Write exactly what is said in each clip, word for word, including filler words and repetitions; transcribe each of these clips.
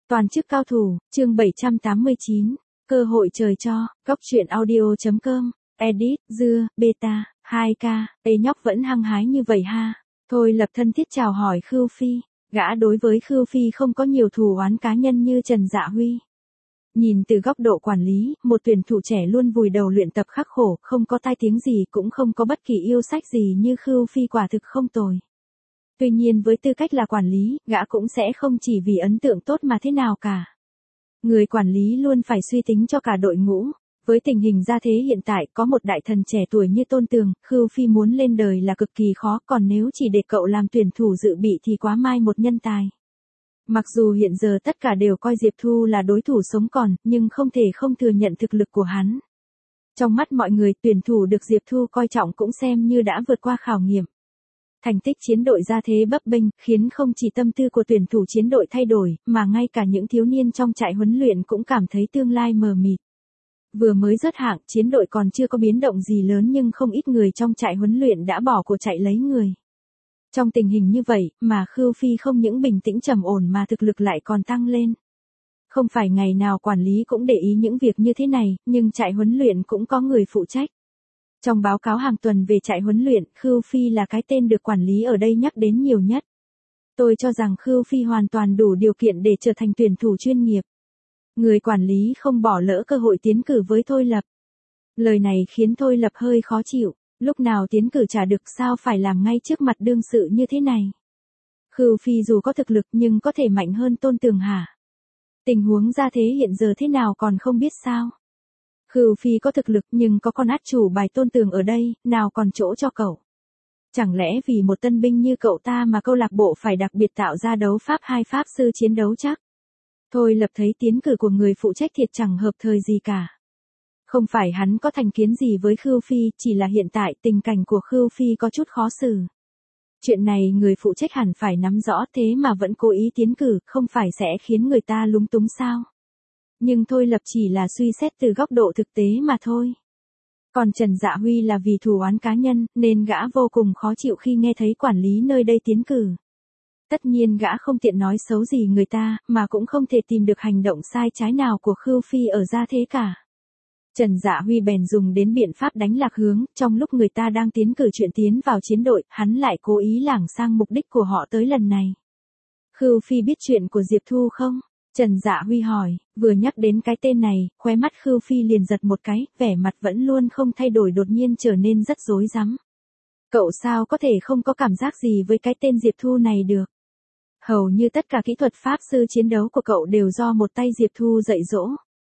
Toàn chức cao thủ, chương bảy trăm tám mươi chín, cơ hội trời cho, góc truyện audio.com, edit, dưa, beta, hai k, ê nhóc vẫn hăng hái như vậy ha. Thôi Lập thân thiết chào hỏi Khưu Phi, gã đối với Khưu Phi không có nhiều thù oán cá nhân như Trần Dạ Huy. Nhìn từ góc độ quản lý, một tuyển thủ trẻ luôn vùi đầu luyện tập khắc khổ, không có tai tiếng gì cũng không có bất kỳ yêu sách gì như Khưu Phi quả thực không tồi. Tuy nhiên với tư cách là quản lý, gã cũng sẽ không chỉ vì ấn tượng tốt mà thế nào cả. Người quản lý luôn phải suy tính cho cả đội ngũ. Với tình hình gia thế hiện tại, có một đại thần trẻ tuổi như Tôn Tường, Khưu Phi muốn lên đời là cực kỳ khó, còn nếu chỉ để cậu làm tuyển thủ dự bị thì quá mai một nhân tài. Mặc dù hiện giờ tất cả đều coi Diệp Thu là đối thủ sống còn, nhưng không thể không thừa nhận thực lực của hắn. Trong mắt mọi người, tuyển thủ được Diệp Thu coi trọng cũng xem như đã vượt qua khảo nghiệm. Thành tích chiến đội gia thế bấp bênh, khiến không chỉ tâm tư của tuyển thủ chiến đội thay đổi, mà ngay cả những thiếu niên trong trại huấn luyện cũng cảm thấy tương lai mờ mịt. Vừa mới rớt hạng, chiến đội còn chưa có biến động gì lớn nhưng không ít người trong trại huấn luyện đã bỏ cuộc chạy lấy người. Trong tình hình như vậy, mà Khưu Phi không những bình tĩnh trầm ổn mà thực lực lại còn tăng lên. Không phải ngày nào quản lý cũng để ý những việc như thế này, nhưng trại huấn luyện cũng có người phụ trách. Trong báo cáo hàng tuần về trại huấn luyện, Khưu Phi là cái tên được quản lý ở đây nhắc đến nhiều nhất. Tôi cho rằng Khưu Phi hoàn toàn đủ điều kiện để trở thành tuyển thủ chuyên nghiệp. Người quản lý không bỏ lỡ cơ hội tiến cử với Thôi Lập. Lời này khiến Thôi Lập hơi khó chịu, lúc nào tiến cử chả được sao phải làm ngay trước mặt đương sự như thế này. Khưu Phi dù có thực lực nhưng có thể mạnh hơn Tôn Tường hả? Tình huống gia thế hiện giờ thế nào còn không biết sao? Khưu Phi có thực lực nhưng có con át chủ bài Tôn Tường ở đây, nào còn chỗ cho cậu. Chẳng lẽ vì một tân binh như cậu ta mà câu lạc bộ phải đặc biệt tạo ra đấu pháp hai pháp sư chiến đấu chắc? Thôi Lập thấy tiến cử của người phụ trách thiệt chẳng hợp thời gì cả. Không phải hắn có thành kiến gì với Khưu Phi, chỉ là hiện tại tình cảnh của Khưu Phi có chút khó xử. Chuyện này người phụ trách hẳn phải nắm rõ thế mà vẫn cố ý tiến cử, không phải sẽ khiến người ta lúng túng sao? Nhưng Thôi Lập chỉ là suy xét từ góc độ thực tế mà thôi. Còn Trần Dạ Huy là vì thù oán cá nhân, nên gã vô cùng khó chịu khi nghe thấy quản lý nơi đây tiến cử. Tất nhiên gã không tiện nói xấu gì người ta, mà cũng không thể tìm được hành động sai trái nào của Khưu Phi ở gia thế cả. Trần Dạ Huy bèn dùng đến biện pháp đánh lạc hướng, trong lúc người ta đang tiến cử chuyện tiến vào chiến đội, hắn lại cố ý lảng sang mục đích của họ tới lần này. Khưu Phi biết chuyện của Diệp Thu không? Trần Dạ Huy hỏi, vừa nhắc đến cái tên này, khóe mắt Khưu Phi liền giật một cái, vẻ mặt vẫn luôn không thay đổi đột nhiên trở nên rất rối rắm. Cậu sao có thể không có cảm giác gì với cái tên Diệp Thu này được? Hầu như tất cả kỹ thuật pháp sư chiến đấu của cậu đều do một tay Diệp Thu dạy dỗ.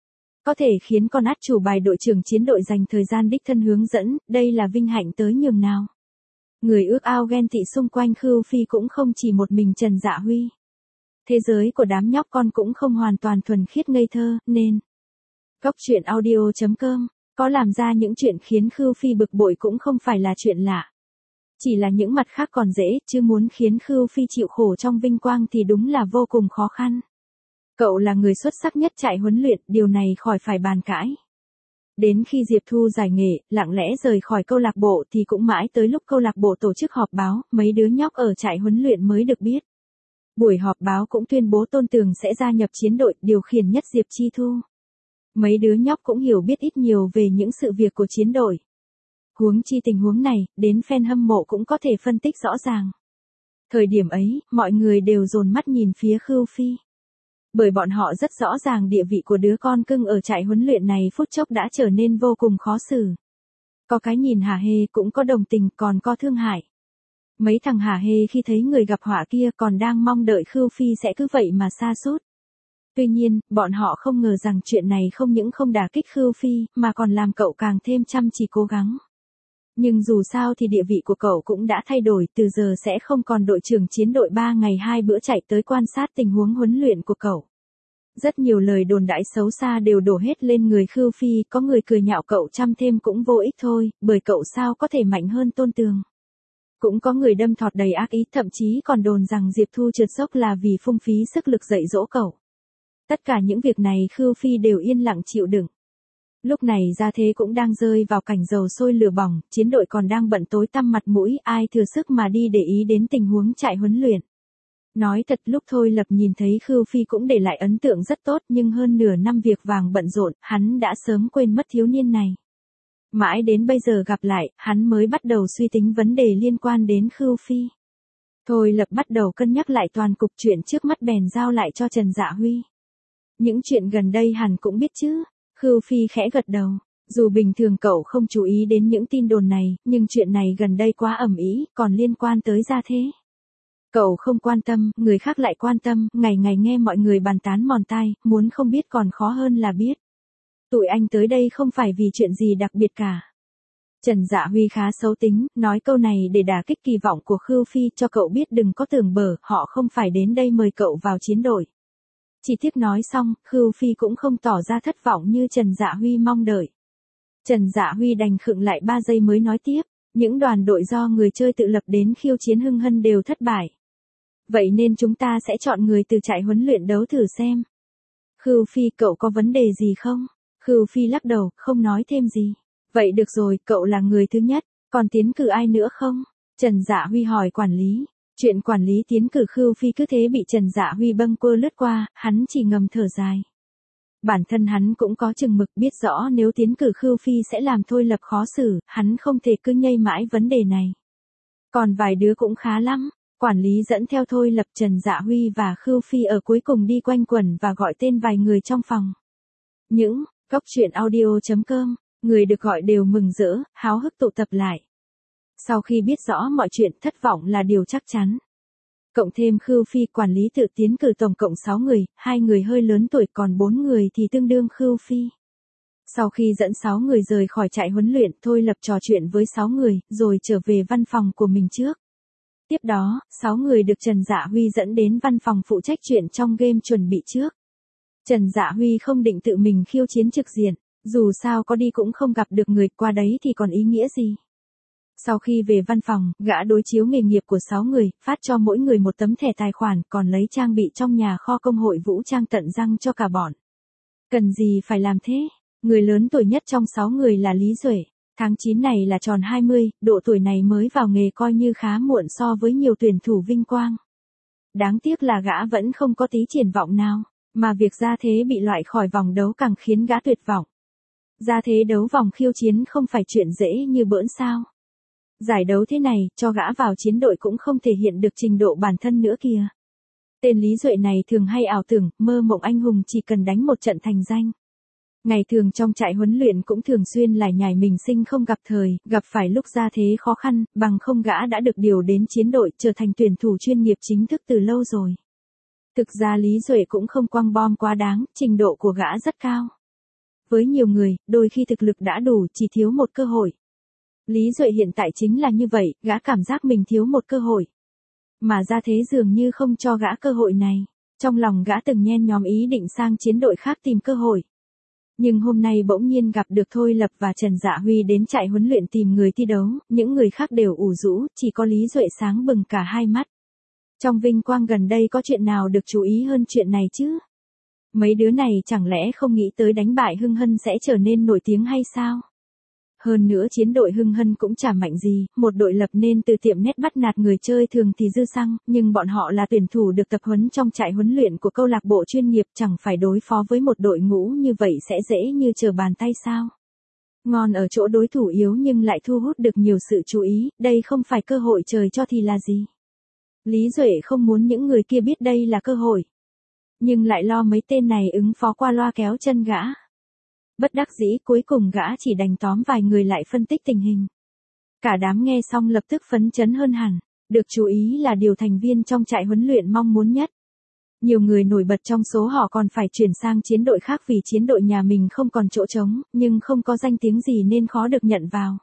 Có thể khiến con át chủ bài đội trưởng chiến đội dành thời gian đích thân hướng dẫn, đây là vinh hạnh tới nhường nào. Người ước ao ghen tị xung quanh Khưu Phi cũng không chỉ một mình Trần Dạ Huy. Thế giới của đám nhóc con cũng không hoàn toàn thuần khiết ngây thơ, nên góc truyện audio.com có làm ra những chuyện khiến Khưu Phi bực bội cũng không phải là chuyện lạ. Chỉ là những mặt khác còn dễ, chứ muốn khiến Khưu Phi chịu khổ trong vinh quang thì đúng là vô cùng khó khăn. Cậu là người xuất sắc nhất trại huấn luyện, điều này khỏi phải bàn cãi. Đến khi Diệp Thu giải nghệ, lặng lẽ rời khỏi câu lạc bộ thì cũng mãi tới lúc câu lạc bộ tổ chức họp báo, mấy đứa nhóc ở trại huấn luyện mới được biết. Buổi họp báo cũng tuyên bố Tôn Tường sẽ gia nhập chiến đội, điều khiển nhất Diệp Chi Thu. Mấy đứa nhóc cũng hiểu biết ít nhiều về những sự việc của chiến đội. Huống chi tình huống này, đến fan hâm mộ cũng có thể phân tích rõ ràng. Thời điểm ấy, mọi người đều dồn mắt nhìn phía Khưu Phi. Bởi bọn họ rất rõ ràng địa vị của đứa con cưng ở trại huấn luyện này phút chốc đã trở nên vô cùng khó xử. Có cái nhìn hả hê cũng có đồng tình, còn có thương hại. Mấy thằng hả hê khi thấy người gặp họa kia còn đang mong đợi Khưu Phi sẽ cứ vậy mà sa sút. Tuy nhiên, bọn họ không ngờ rằng chuyện này không những không đả kích Khưu Phi, mà còn làm cậu càng thêm chăm chỉ cố gắng. Nhưng dù sao thì địa vị của cậu cũng đã thay đổi, từ giờ sẽ không còn đội trưởng chiến đội ba ngày hai bữa chạy tới quan sát tình huống huấn luyện của cậu. Rất nhiều lời đồn đãi xấu xa đều đổ hết lên người Khưu Phi, có người cười nhạo cậu chăm thêm cũng vô ích thôi, bởi cậu sao có thể mạnh hơn Tôn Tường. Cũng có người đâm thọt đầy ác ý, thậm chí còn đồn rằng Diệp Thu trượt dốc là vì phung phí sức lực dạy dỗ cậu. Tất cả những việc này Khưu Phi đều yên lặng chịu đựng. Lúc này gia thế cũng đang rơi vào cảnh dầu sôi lửa bỏng, chiến đội còn đang bận tối tăm mặt mũi, ai thừa sức mà đi để ý đến tình huống trại huấn luyện. Nói thật lúc Thôi Lập nhìn thấy Khưu Phi cũng để lại ấn tượng rất tốt nhưng hơn nửa năm việc vàng bận rộn, hắn đã sớm quên mất thiếu niên này. Mãi đến bây giờ gặp lại, hắn mới bắt đầu suy tính vấn đề liên quan đến Khưu Phi. Thôi Lập bắt đầu cân nhắc lại toàn cục chuyện trước mắt bèn giao lại cho Trần Dạ Huy. Những chuyện gần đây hẳn cũng biết chứ, Khưu Phi khẽ gật đầu. Dù bình thường cậu không chú ý đến những tin đồn này, nhưng chuyện này gần đây quá ầm ĩ, còn liên quan tới gia thế. Cậu không quan tâm, người khác lại quan tâm, ngày ngày nghe mọi người bàn tán mòn tai, muốn không biết còn khó hơn là biết. Tụi anh tới đây không phải vì chuyện gì đặc biệt cả. Trần Dạ Huy khá xấu tính, nói câu này để đả kích kỳ vọng của Khưu Phi, cho cậu biết đừng có tưởng bở, họ không phải đến đây mời cậu vào chiến đội. Chỉ tiếc nói xong, Khưu Phi cũng không tỏ ra thất vọng như Trần Dạ Huy mong đợi. Trần Dạ Huy đành khựng lại ba giây mới nói tiếp, những đoàn đội do người chơi tự lập đến khiêu chiến Hưng Hân đều thất bại. Vậy nên chúng ta sẽ chọn người từ trại huấn luyện đấu thử xem. Khưu Phi, cậu có vấn đề gì không? Khưu Phi lắc đầu, không nói thêm gì. Vậy được rồi, cậu là người thứ nhất, còn tiến cử ai nữa không? Trần Dạ Huy hỏi quản lý. Chuyện quản lý tiến cử Khưu Phi cứ thế bị Trần Dạ Huy bâng quơ lướt qua, hắn chỉ ngầm thở dài. Bản thân hắn cũng có chừng mực, biết rõ nếu tiến cử Khưu Phi sẽ làm Thôi Lập khó xử, hắn không thể cứ nhây mãi vấn đề này. Còn vài đứa cũng khá lắm, quản lý dẫn theo Thôi Lập, Trần Dạ Huy và Khưu Phi ở cuối cùng đi quanh quẩn và gọi tên vài người trong phòng. Những góc truyện audio chấm com, người được gọi đều mừng rỡ, háo hức tụ tập lại. Sau khi biết rõ mọi chuyện, thất vọng là điều chắc chắn. Cộng thêm Khưu Phi, quản lý tự tiến cử tổng cộng sáu người, hai người hơi lớn tuổi, còn bốn người thì tương đương Khưu Phi. Sau khi dẫn sáu người rời khỏi trại huấn luyện, Thôi Lập trò chuyện với sáu người, rồi trở về văn phòng của mình trước. Tiếp đó, sáu người được Trần Dạ Huy dẫn đến văn phòng phụ trách chuyện trong game chuẩn bị trước. Trần Dạ Huy không định tự mình khiêu chiến trực diện, dù sao có đi cũng không gặp được người, qua đấy thì còn ý nghĩa gì. Sau khi về văn phòng, gã đối chiếu nghề nghiệp của sáu người, phát cho mỗi người một tấm thẻ tài khoản, còn lấy trang bị trong nhà kho công hội vũ trang tận răng cho cả bọn. Cần gì phải làm thế? Người lớn tuổi nhất trong sáu người là Lý Duệ. Tháng chín này là tròn hai mươi, độ tuổi này mới vào nghề coi như khá muộn so với nhiều tuyển thủ vinh quang. Đáng tiếc là gã vẫn không có tí triển vọng nào, mà việc gia thế bị loại khỏi vòng đấu càng khiến gã tuyệt vọng. Gia thế đấu vòng khiêu chiến không phải chuyện dễ như bỡn sao. Giải đấu thế này, cho gã vào chiến đội cũng không thể hiện được trình độ bản thân nữa kìa. Tên Lý Duệ này thường hay ảo tưởng, mơ mộng anh hùng chỉ cần đánh một trận thành danh. Ngày thường trong trại huấn luyện cũng thường xuyên lải nhải mình sinh không gặp thời, gặp phải lúc gia thế khó khăn, bằng không gã đã được điều đến chiến đội, trở thành tuyển thủ chuyên nghiệp chính thức từ lâu rồi. Thực ra Lý Duệ cũng không quăng bom quá đáng, trình độ của gã rất cao. Với nhiều người, đôi khi thực lực đã đủ, chỉ thiếu một cơ hội. Lý Duệ hiện tại chính là như vậy, gã cảm giác mình thiếu một cơ hội. Mà gia thế dường như không cho gã cơ hội này. Trong lòng gã từng nhen nhóm ý định sang chiến đội khác tìm cơ hội. Nhưng hôm nay bỗng nhiên gặp được Thôi Lập và Trần Dạ Huy đến trại huấn luyện tìm người thi đấu, những người khác đều ủ rũ, chỉ có Lý Duệ sáng bừng cả hai mắt. Trong vinh quang gần đây có chuyện nào được chú ý hơn chuyện này chứ? Mấy đứa này chẳng lẽ không nghĩ tới đánh bại Hưng Hân sẽ trở nên nổi tiếng hay sao? Hơn nữa chiến đội Hưng Hân cũng chả mạnh gì, một đội lập nên từ tiệm nét bắt nạt người chơi thường thì dư xăng, nhưng bọn họ là tuyển thủ được tập huấn trong trại huấn luyện của câu lạc bộ chuyên nghiệp, chẳng phải đối phó với một đội ngũ như vậy sẽ dễ như trở bàn tay sao? Ngon ở chỗ đối thủ yếu nhưng lại thu hút được nhiều sự chú ý, đây không phải cơ hội trời cho thì là gì? Lý Duệ không muốn những người kia biết đây là cơ hội, nhưng lại lo mấy tên này ứng phó qua loa kéo chân gã. Bất đắc dĩ cuối cùng gã chỉ đành tóm vài người lại phân tích tình hình. Cả đám nghe xong lập tức phấn chấn hơn hẳn, được chú ý là điều thành viên trong trại huấn luyện mong muốn nhất. Nhiều người nổi bật trong số họ còn phải chuyển sang chiến đội khác vì chiến đội nhà mình không còn chỗ trống, nhưng không có danh tiếng gì nên khó được nhận vào.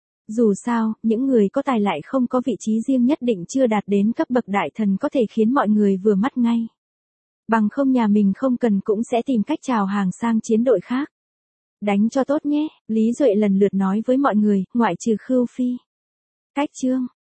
Dù sao, những người có tài lại không có vị trí riêng nhất định chưa đạt đến cấp bậc đại thần có thể khiến mọi người vừa mắt ngay. Bằng không nhà mình không cần cũng sẽ tìm cách chào hàng sang chiến đội khác. Đánh cho tốt nhé, Lý Duệ lần lượt nói với mọi người, ngoại trừ Khưu Phi. Cách chương